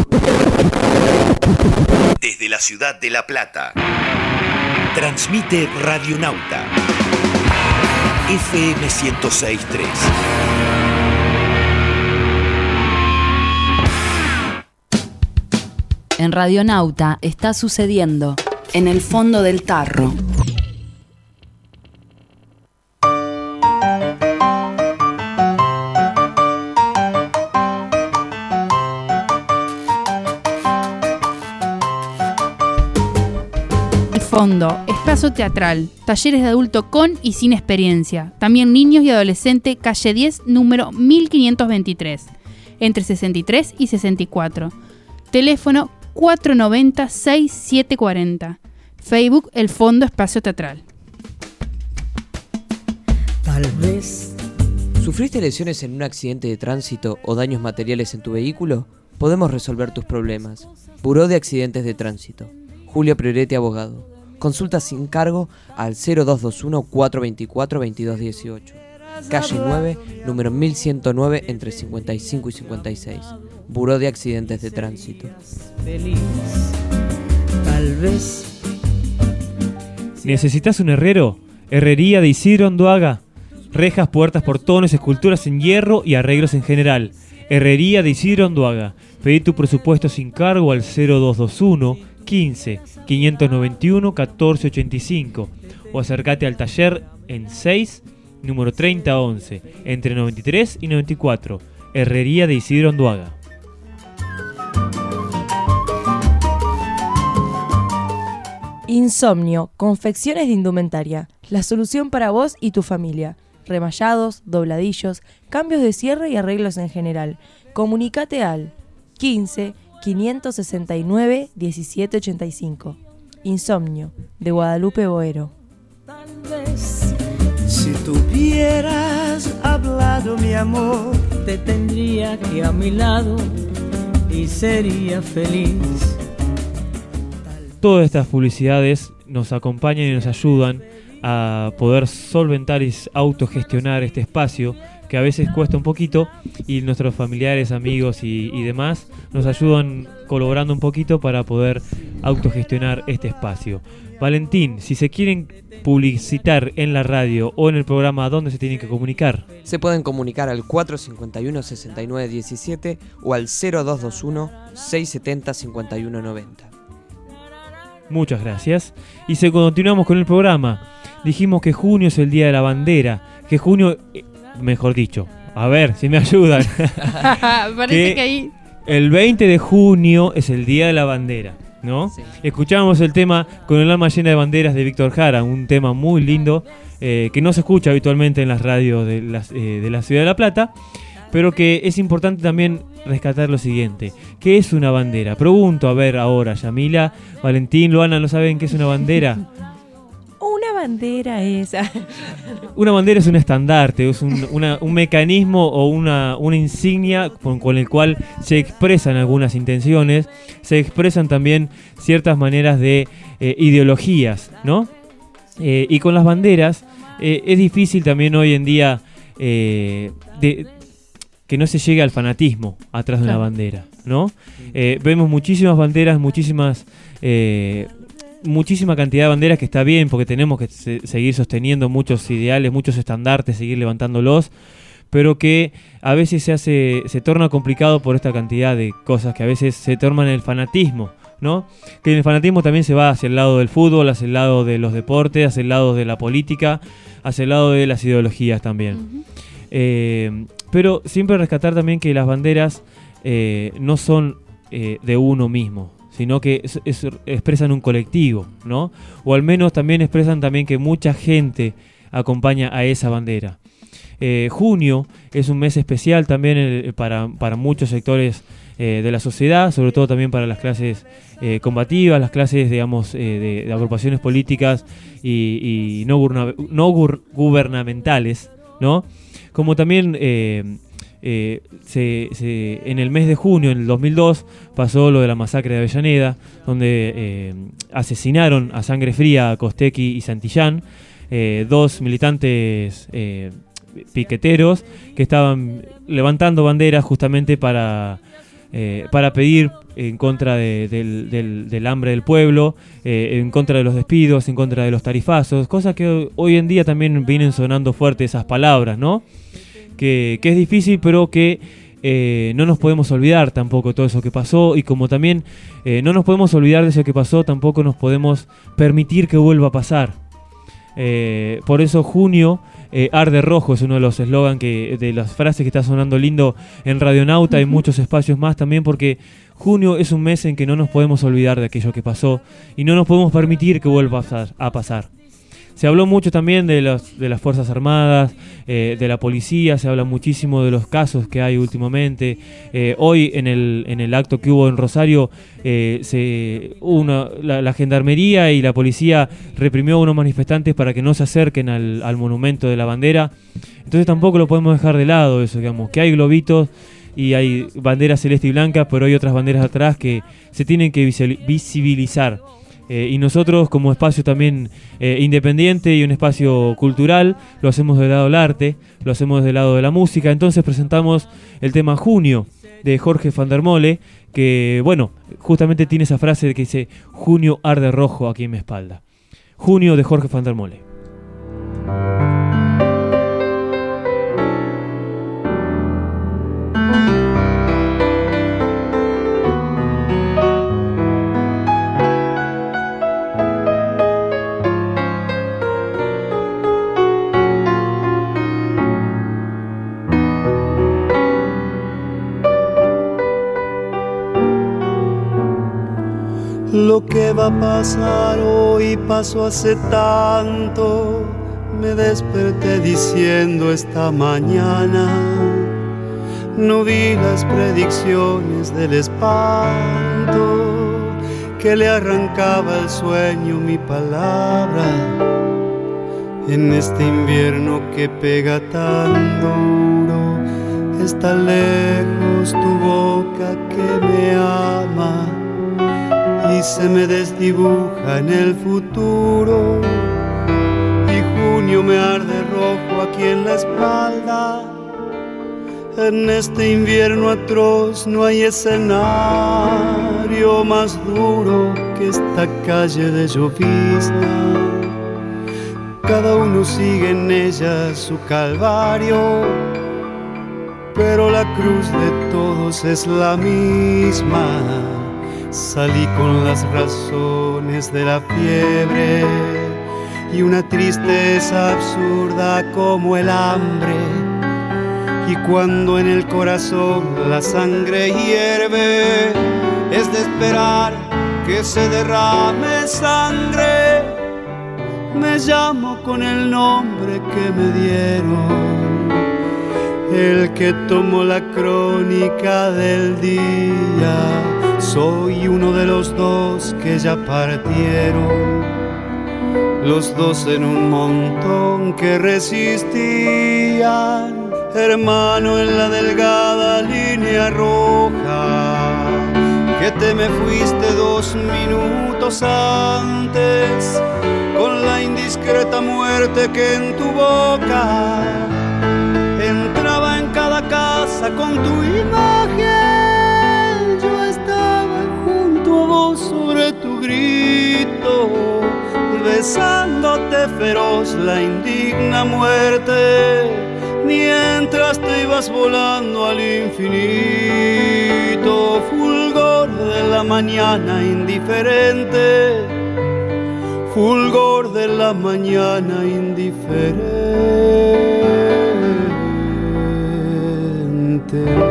Desde la ciudad de La Plata, transmite Radionauta, F M ciento seis punto tres. En Radionauta está sucediendo en el fondo del tarro. El fondo, espacio teatral, talleres de adulto con y sin experiencia. También niños y adolescentes, calle diez, número mil quinientos veintitrés, entre sesenta y tres y sesenta y cuatro. Teléfono cuatro noventa, sesenta y siete cuarenta. Facebook, El Fondo Espacio Teatral. Tal vez. ¿Sufriste lesiones en un accidente de tránsito o daños materiales en tu vehículo? Podemos resolver tus problemas. Buró de Accidentes de Tránsito. Julio Prioretti, abogado. Consulta sin cargo al cero dos dos uno, cuatro dos cuatro, dos dos uno ocho. Calle nueve, número mil ciento nueve, entre cincuenta y cinco y cincuenta y seis. Buró de Accidentes de Tránsito. Feliz, tal vez. ¿Necesitas un herrero? Herrería de Isidro Anduaga. Rejas, puertas, portones, esculturas en hierro y arreglos en general. Herrería de Isidro Anduaga. Pedí tu presupuesto sin cargo al cero dos dos uno, quince, quinientos noventa y uno, catorce ochenta y cinco o acércate al taller en seis, número treinta once, entre noventa y tres y noventa y cuatro. Herrería de Isidro Anduaga. Insomnio, confecciones de indumentaria. La solución para vos y tu familia. Remallados, dobladillos, cambios de cierre y arreglos en general. Comunicate al quince, quinientos sesenta y nueve, diecisiete ochenta y cinco. Insomnio, de Guadalupe Boero. Tal vez, si tuvieras hablado, mi amor, te tendría aquí a mi lado y sería feliz. Todas estas publicidades nos acompañan y nos ayudan a poder solventar y autogestionar este espacio que a veces cuesta un poquito, y nuestros familiares, amigos y, y demás nos ayudan colaborando un poquito para poder autogestionar este espacio. Valentín, si se quieren publicitar en la radio o en el programa, ¿dónde se tienen que comunicar? Se pueden comunicar al cuatro cincuenta y uno, sesenta y nueve diecisiete o al cero dos dos uno, seiscientos setenta, cincuenta y uno noventa. Muchas gracias. Y se continuamos con el programa. Dijimos que junio es el Día de la Bandera, que junio, eh, mejor dicho, a ver si me ayudan. Parece que, que ahí... El veinte de junio es el Día de la Bandera, ¿no? Sí. Escuchábamos el tema Con el alma llena de banderas de Víctor Jara, un tema muy lindo eh, que no se escucha habitualmente en las radios de la, eh, de la Ciudad de La Plata, pero que es importante también rescatar lo siguiente. ¿Qué es una bandera? Pregunto, a ver ahora, Yamila, Valentín, Luana, ¿no saben qué es una bandera? Una bandera es... Una bandera es un estandarte, es un, una, un mecanismo o una, una insignia con, con el cual se expresan algunas intenciones, se expresan también ciertas maneras de eh, ideologías, ¿no? Eh, y con las banderas eh, es difícil también hoy en día eh, de, que no se llegue al fanatismo atrás de claro. una bandera, ¿no? Eh, vemos muchísimas banderas, muchísimas... Eh, muchísima cantidad de banderas, que está bien porque tenemos que se- seguir sosteniendo muchos ideales, muchos estandartes, seguir levantándolos, pero que a veces se hace, se torna complicado por esta cantidad de cosas que a veces se tornan en el fanatismo, ¿no? Que el fanatismo también se va hacia el lado del fútbol, hacia el lado de los deportes, hacia el lado de la política, hacia el lado de las ideologías también. Uh-huh. Eh, pero siempre rescatar también que las banderas eh, no son eh, de uno mismo, sino que es, es, expresan un colectivo, ¿no? O al menos también expresan también que mucha gente acompaña a esa bandera. Eh, junio es un mes especial también eh, para, para muchos sectores eh, de la sociedad, sobre todo también para las clases eh, combativas, las clases, digamos, eh, de, de agrupaciones políticas y, y no, gurna, no gur, gubernamentales, ¿no? Como también... Eh, Eh, se, se, en el mes de junio, en el dos mil dos, pasó lo de la masacre de Avellaneda, donde eh, asesinaron a sangre fría a Costecchi y Santillán, eh, dos militantes eh, piqueteros que estaban levantando banderas justamente para, eh, para pedir en contra de, del, del, del hambre del pueblo, eh, en contra de los despidos, en contra de los tarifazos, cosas que hoy en día también vienen sonando fuerte esas palabras, ¿no? Que, que es difícil, pero que eh, no nos podemos olvidar tampoco todo eso que pasó, y como también eh, no nos podemos olvidar de eso que pasó, tampoco nos podemos permitir que vuelva a pasar. Eh, por eso junio eh, arde rojo es uno de los eslogan que de las frases que está sonando lindo en Radionauta y uh-huh. muchos espacios más también, porque junio es un mes en que no nos podemos olvidar de aquello que pasó y no nos podemos permitir que vuelva a pasar. A pasar. Se habló mucho también de, los, de las Fuerzas Armadas, eh, de la policía, se habla muchísimo de los casos que hay últimamente. Eh, hoy en el, en el acto que hubo en Rosario, eh, se, una, la, la gendarmería y la policía reprimió a unos manifestantes para que no se acerquen al, al monumento de la bandera. Entonces tampoco lo podemos dejar de lado eso, digamos, que hay globitos y hay banderas celeste y blancas, pero hay otras banderas atrás que se tienen que visibilizar. Eh, y nosotros, como espacio también eh, independiente y un espacio cultural, lo hacemos del lado del arte, lo hacemos del lado de la música. Entonces presentamos el tema Junio de Jorge van der Mole, que bueno, justamente tiene esa frase que dice: junio arde rojo aquí en mi espalda. Junio de Jorge van der Mole. Lo que va a pasar hoy pasó hace tanto. Me desperté diciendo esta mañana. No vi las predicciones del espanto que le arrancaba el sueño mi palabra. En este invierno que pega tan duro, está lejos tu boca que me ama y se me desdibuja en el futuro, y junio me arde rojo aquí en la espalda. En este invierno atroz no hay escenario más duro que esta calle de llovizna. Cada uno sigue en ella su calvario, pero la cruz de todos es la misma. Salí con las razones de la fiebre y una tristeza absurda como el hambre. Y cuando en el corazón la sangre hierve, es de esperar que se derrame sangre. Me llamo con el nombre que me dieron, el que tomó la crónica del día. Soy uno de los dos que ya partieron, los dos en un montón que resistían, hermano en la delgada línea roja, que te me fuiste dos minutos antes, con la indiscreta muerte que en tu boca entraba en cada casa con tu imagen. Yo estaba junto a vos sobre tu grito, besándote feroz la indigna muerte, mientras te ibas volando al infinito. Fulgor de la mañana indiferente, fulgor de la mañana indiferente.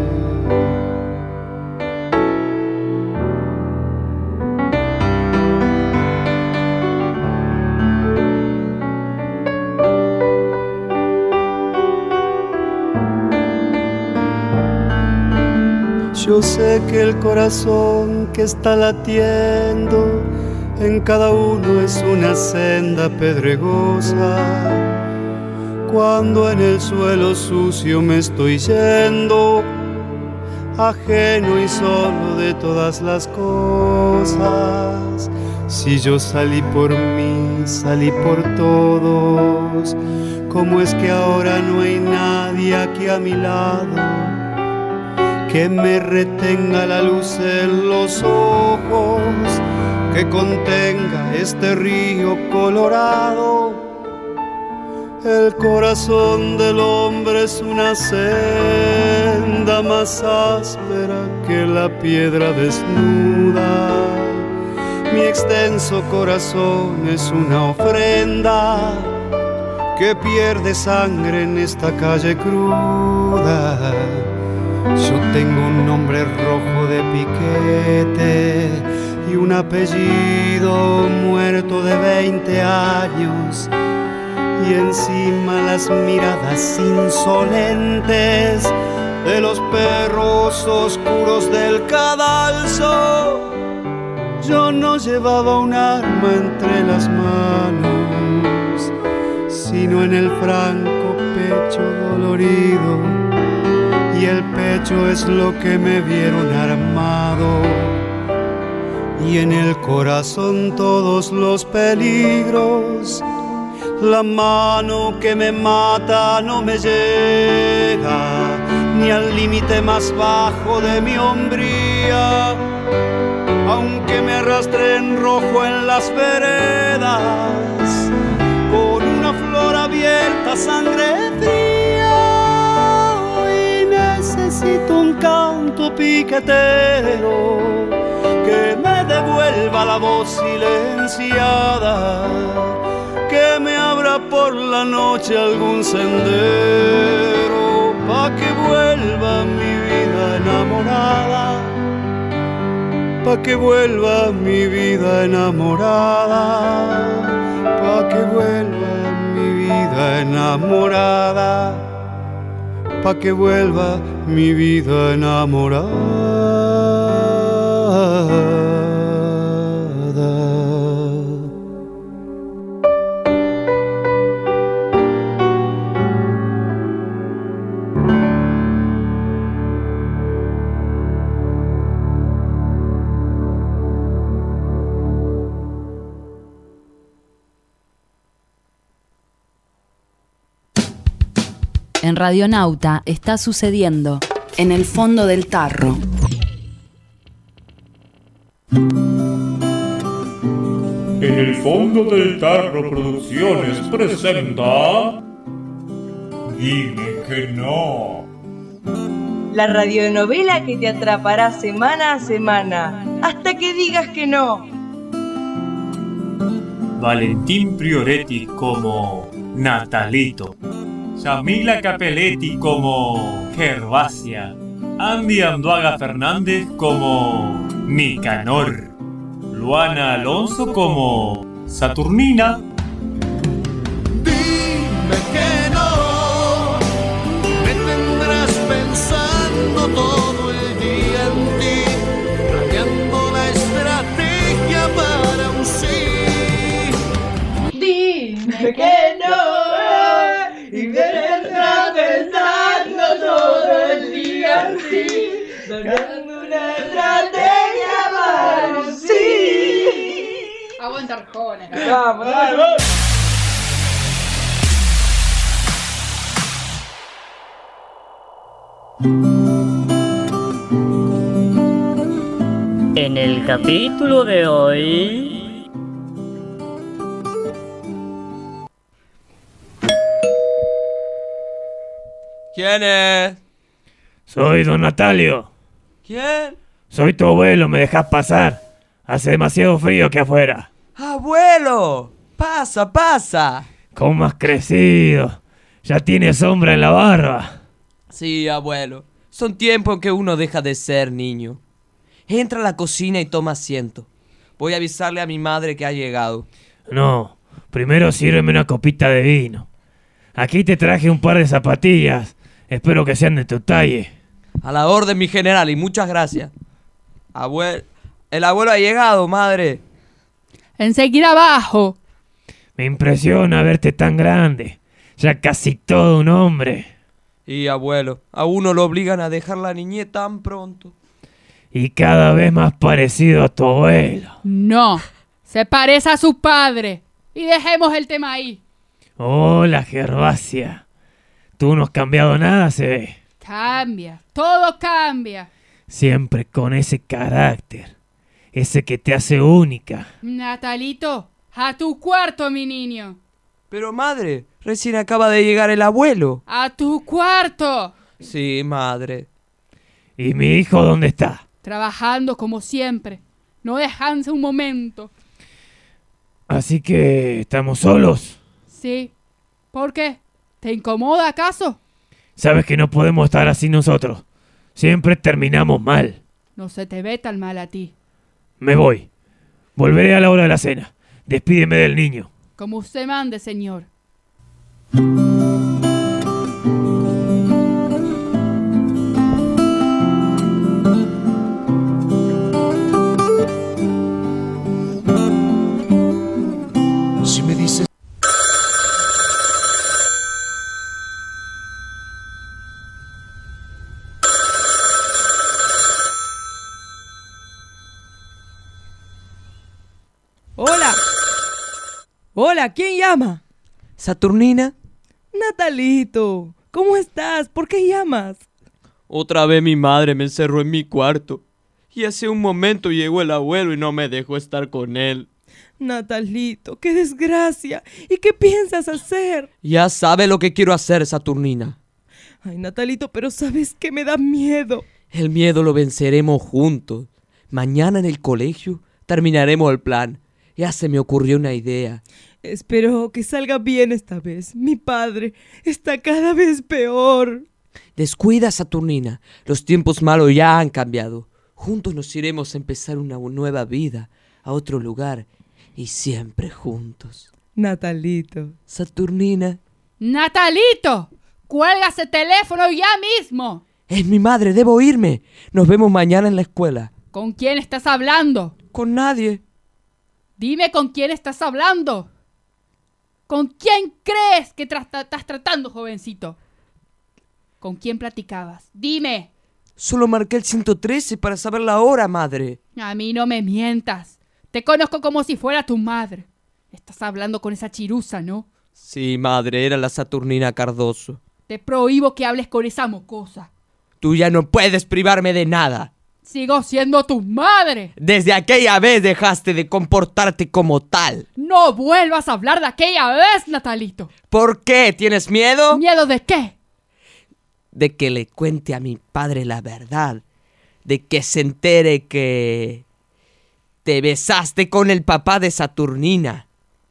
Yo sé que el corazón que está latiendo en cada uno es una senda pedregosa. Cuando en el suelo sucio me estoy yendo, ajeno y solo de todas las cosas. Si yo salí por mí, salí por todos, ¿cómo es que ahora no hay nadie aquí a mi lado que me retenga la luz en los ojos, que contenga este río colorado? El corazón del hombre es una senda más áspera que la piedra desnuda. Mi extenso corazón es una ofrenda que pierde sangre en esta calle cruda. Yo tengo un nombre rojo de piquete y un apellido muerto de veinte años, y encima las miradas insolentes de los perros oscuros del cadalso. Yo no llevaba un arma entre las manos, sino en el franco pecho dolorido, y el pecho es lo que me vieron armado, y en el corazón todos los peligros. La mano que me mata no me llega ni al límite más bajo de mi hombría, aunque me arrastre en rojo en las veredas, con una flor abierta, sangre fría. Hoy necesito un canto piquetero que me devuelva la voz silenciada, que me abra por la noche algún sendero, pa' que vuelva mi vida enamorada, pa' que vuelva mi vida enamorada, pa' que vuelva mi vida enamorada, pa' que vuelva mi vida enamorada. En Radionauta está sucediendo En el fondo del tarro. En el fondo del tarro Producciones presenta Dime que no. La radionovela que te atrapará semana a semana hasta que digas que no. Valentín Prioretti como Natalito, Yamila Capelletti como Gervasia, Andy Anduaga Fernández como Nicanor, Luana Alonso como Saturnina. Dime que no, me tendrás pensando todo el día en ti, planeando la estrategia para un sí. Dime que no, y me tendrás pensando todo el día en ti, planeando una estrategia para un sí. Aguanta Arjona. Vamos, vamos. En el capítulo de hoy... ¿Quién es? Soy don Natalio. ¿Quién? Soy tu abuelo, ¿me dejas pasar? Hace demasiado frío aquí afuera. ¡Abuelo! ¡Pasa, pasa! ¿Cómo has crecido? Ya tienes sombra en la barba. Sí, abuelo. Son tiempos en que uno deja de ser niño. Entra a la cocina y toma asiento. Voy a avisarle a mi madre que ha llegado. No, primero sírveme una copita de vino. Aquí te traje un par de zapatillas. Espero que sean de tu talle. A la orden, mi general, y muchas gracias. Abuelo... El abuelo ha llegado, madre. Enseguida abajo. Me impresiona verte tan grande. Ya casi todo un hombre. Y abuelo, a uno lo obligan a dejar la niñez tan pronto. Y cada vez más parecido a tu abuelo. No, se parece a su padre. Y dejemos el tema ahí. Hola, Gervasia. Tú no has cambiado nada, se ve. Cambia, todo cambia. Siempre con ese carácter. Ese que te hace única. Natalito, a tu cuarto, mi niño. Pero madre, recién acaba de llegar el abuelo. A tu cuarto. Sí, madre. ¿Y mi hijo dónde está? Trabajando como siempre. No dejanse un momento. Así que, ¿estamos solos? Sí. ¿Por qué? ¿Te incomoda acaso? Sabes que no podemos estar así nosotros. Siempre terminamos mal. No se te ve tan mal a ti. Me voy. Volveré a la hora de la cena. Despídeme del niño. Como usted mande, señor. Si me dices... Hola. Hola, ¿quién llama? ¿Saturnina? Natalito, ¿cómo estás? ¿Por qué llamas? Otra vez mi madre me encerró en mi cuarto. Y hace un momento llegó el abuelo y no me dejó estar con él. Natalito, qué desgracia. ¿Y qué piensas hacer? Ya sabe lo que quiero hacer, Saturnina. Ay, Natalito, pero sabes que me da miedo. El miedo lo venceremos juntos. Mañana en el colegio terminaremos el plan. Ya se me ocurrió una idea. Espero que salga bien esta vez. Mi padre está cada vez peor. Descuida, Saturnina. Los tiempos malos ya han cambiado. Juntos nos iremos a empezar una nueva vida, a otro lugar, y siempre juntos. Natalito. Saturnina. ¡Natalito! ¡Cuelga ese teléfono ya mismo! Es mi madre, debo irme. Nos vemos mañana en la escuela. ¿Con quién estás hablando? Con nadie. Dime con quién estás hablando. ¿Con quién crees que tra- estás tratando, jovencito? ¿Con quién platicabas? Dime. Solo marqué el ciento trece para saber la hora, madre. A mí no me mientas. Te conozco como si fuera tu madre. Estás hablando con esa chirusa, ¿no? Sí, madre, era la Saturnina Cardoso. Te prohíbo que hables con esa mocosa. Tú ya no puedes privarme de nada. Sigo siendo tu madre. Desde aquella vez dejaste de comportarte como tal. No vuelvas a hablar de aquella vez, Natalito. ¿Por qué? ¿Tienes miedo? ¿Miedo de qué? De que le cuente a mi padre la verdad. De que se entere que... te besaste con el papá de Saturnina.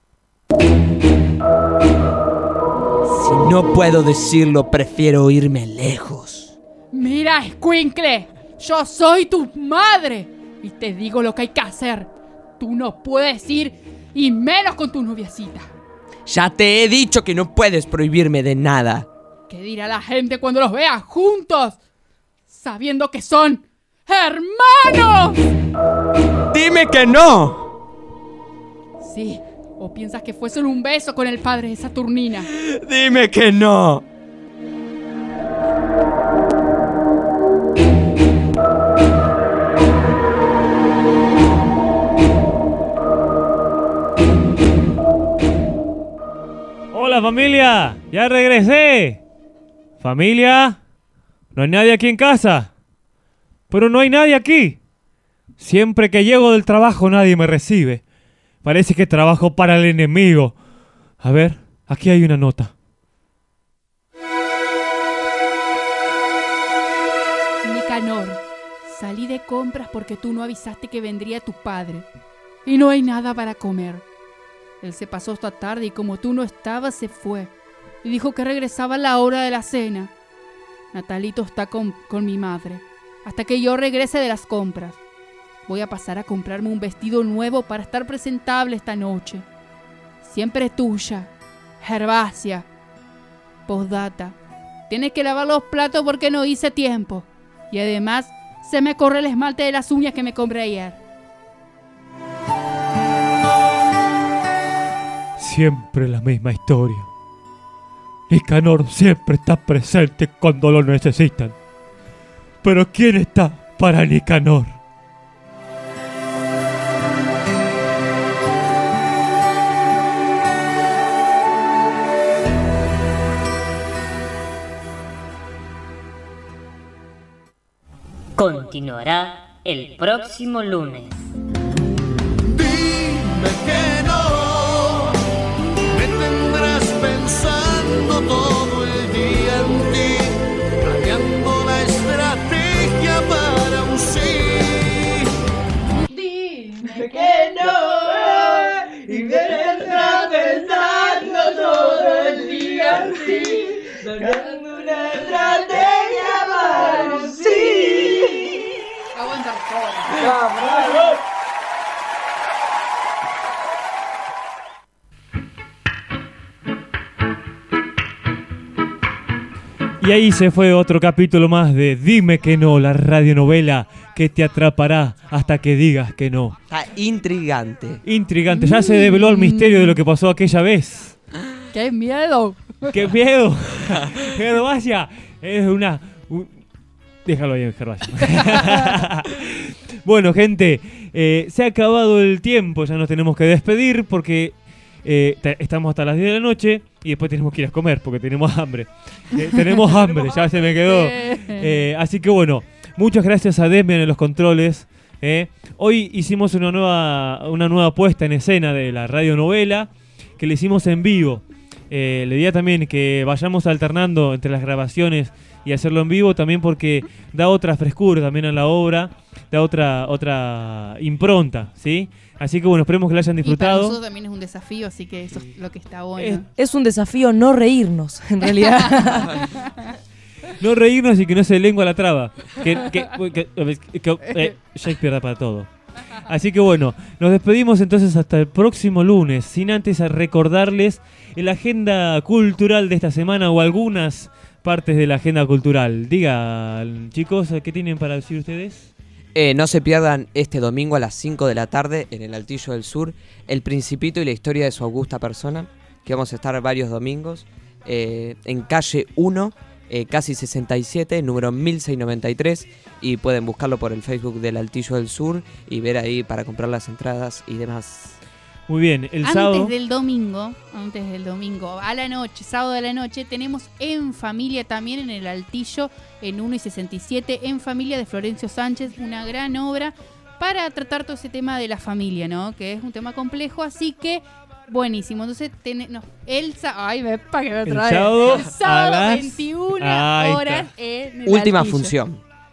Si no puedo decirlo, prefiero irme lejos. Mira, escuincle, yo soy tu madre y te digo lo que hay que hacer. Tú no puedes ir, y menos con tu noviecita. Ya te he dicho que no puedes prohibirme de nada. ¿Qué dirá la gente cuando los vea juntos? Sabiendo que son hermanos. ¡Dime que no! Sí, o piensas que fue solo un beso con el padre de Saturnina. ¡Dime que no! Hola familia, ya regresé. Familia, no hay nadie aquí en casa. Pero no hay nadie aquí. Siempre que llego del trabajo nadie me recibe. Parece que trabajo para el enemigo. A ver, aquí hay una nota. Nicanor, salí de compras porque tú no avisaste que vendría tu padre. Y no hay nada para comer. Él se pasó esta tarde y como tú no estabas se fue. Y dijo que regresaba a la hora de la cena. Natalito está con, con mi madre. Hasta que yo regrese de las compras. Voy a pasar a comprarme un vestido nuevo para estar presentable esta noche. Siempre tuya, Gervasia. Postdata. Tienes que lavar los platos porque no hice tiempo. Y además, se me corre el esmalte de las uñas que me compré ayer. Siempre la misma historia. Nicanor siempre está presente cuando lo necesitan. Pero ¿quién está para Nicanor? Continuará el próximo lunes. Dime que no, me tendrás pensando todo el día en ti, planeando la estrategia para un sí. Dime que no, y me tendrás pensando todo el día en ti, planeando una estrategia para un sí. Aguanta. ¡Bravo! Y ahí se fue otro capítulo más de Dime que no, la radionovela que te atrapará hasta que digas que no. Está intrigante. Intrigante, ya se develó el misterio de lo que pasó aquella vez. ¡Qué miedo! ¡Qué miedo! Gervasia es una... Un... Déjalo ahí, Gervasia. Bueno, gente, eh, se ha acabado el tiempo, ya nos tenemos que despedir porque eh, estamos hasta las diez de la noche y después tenemos que ir a comer porque tenemos hambre. Eh, tenemos hambre, ya se me quedó. Eh, así que bueno, muchas gracias a Demian en los controles. Eh. Hoy hicimos una nueva, una nueva puesta en escena de la radionovela que le hicimos en vivo. Eh, le diría también que vayamos alternando entre las grabaciones y hacerlo en vivo también porque da otra frescura también a la obra, da otra otra impronta, ¿sí? Así que bueno, esperemos que la hayan disfrutado. Y para nosotros también es un desafío, así que eso es lo que está bueno. Es, es un desafío no reírnos, en realidad. No reírnos y que no se lengua la traba. Que, que, que, que eh, Shakespeare da para todo. Así que bueno, nos despedimos entonces hasta el próximo lunes, sin antes recordarles la agenda cultural de esta semana o algunas partes de la agenda cultural. Digan, chicos, ¿qué tienen para decir ustedes? Eh, no se pierdan este domingo a las cinco de la tarde en el Altillo del Sur, El Principito y la historia de su augusta persona, que vamos a estar varios domingos, eh, en calle uno, eh, casi sesenta y siete, número mil seiscientos noventa y tres, y pueden buscarlo por el Facebook del Altillo del Sur y ver ahí para comprar las entradas y demás. Muy bien, el antes sábado... Antes del domingo, antes del domingo, a la noche, sábado de la noche, tenemos En Familia también en el Altillo, en uno y sesenta y siete, En Familia de Florencio Sánchez, una gran obra para tratar todo ese tema de la familia, ¿no? Que es un tema complejo, así que buenísimo. Entonces, ten, no, el sábado, ay, me para que me trae. El sábado, el sábado a las... veintiuna Ahí horas está. en el Última Altillo. función.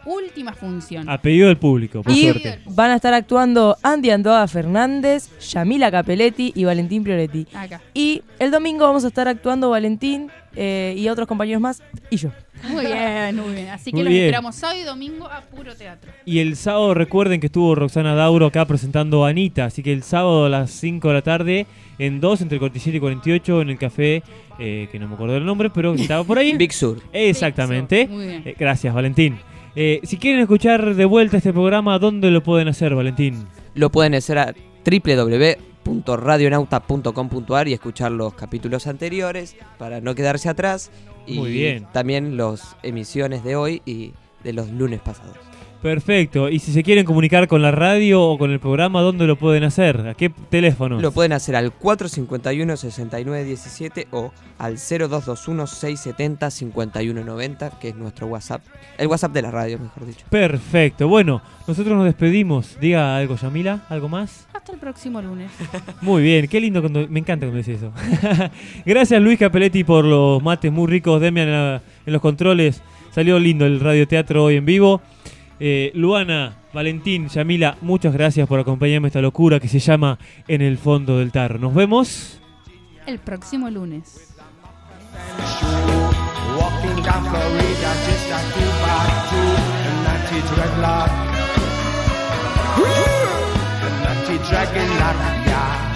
última función. A pedido del público, por Y suerte. van a estar actuando Andy Andoa Fernández, Yamila Capelletti y Valentín Prioretti. Acá. Y el domingo vamos a estar actuando Valentín eh, y otros compañeros más y yo. Muy bien, muy bien. Así que Muy los bien. esperamos sábado y domingo a puro teatro. Y el sábado recuerden que estuvo Roxana Dauro acá presentando a Anita, así que el sábado a las cinco de la tarde en dos, entre cuarenta y siete y cuarenta y ocho, en el café, eh, que no me acuerdo del nombre, pero estaba por ahí. Big Sur. Exactamente. Big Sur, muy bien. Eh, gracias, Valentín. Eh, si quieren escuchar de vuelta este programa, ¿dónde lo pueden hacer, Valentín? Lo pueden hacer a doble u doble u doble u punto radionauta punto com punto a r y escuchar los capítulos anteriores para no quedarse atrás. Y Muy bien. también las emisiones de hoy y de los lunes pasados. Perfecto. Y si se quieren comunicar con la radio o con el programa, ¿dónde lo pueden hacer? ¿A qué teléfono? Lo pueden hacer al cuatro cinco uno, seis nueve uno siete o al cero dos dos uno, seis siete cero, cinco uno nueve cero, que es nuestro WhatsApp. El WhatsApp de la radio, mejor dicho. Perfecto. Bueno, nosotros nos despedimos. Diga algo, Yamila. ¿Algo más? Hasta el próximo lunes. Muy bien. Qué lindo cuando... Me encanta cuando dices eso. Gracias, Luis Capelletti, por los mates muy ricos. Demian en, la- en los controles. Salió lindo el radioteatro hoy en vivo. Eh, Luana, Valentín, Yamila, muchas gracias por acompañarme a esta locura que se llama En el Fondo del Tarro. Nos vemos El próximo lunes. Walking down Florida just a two by two, and natty dreadlock, and natty dreadlock, yeah.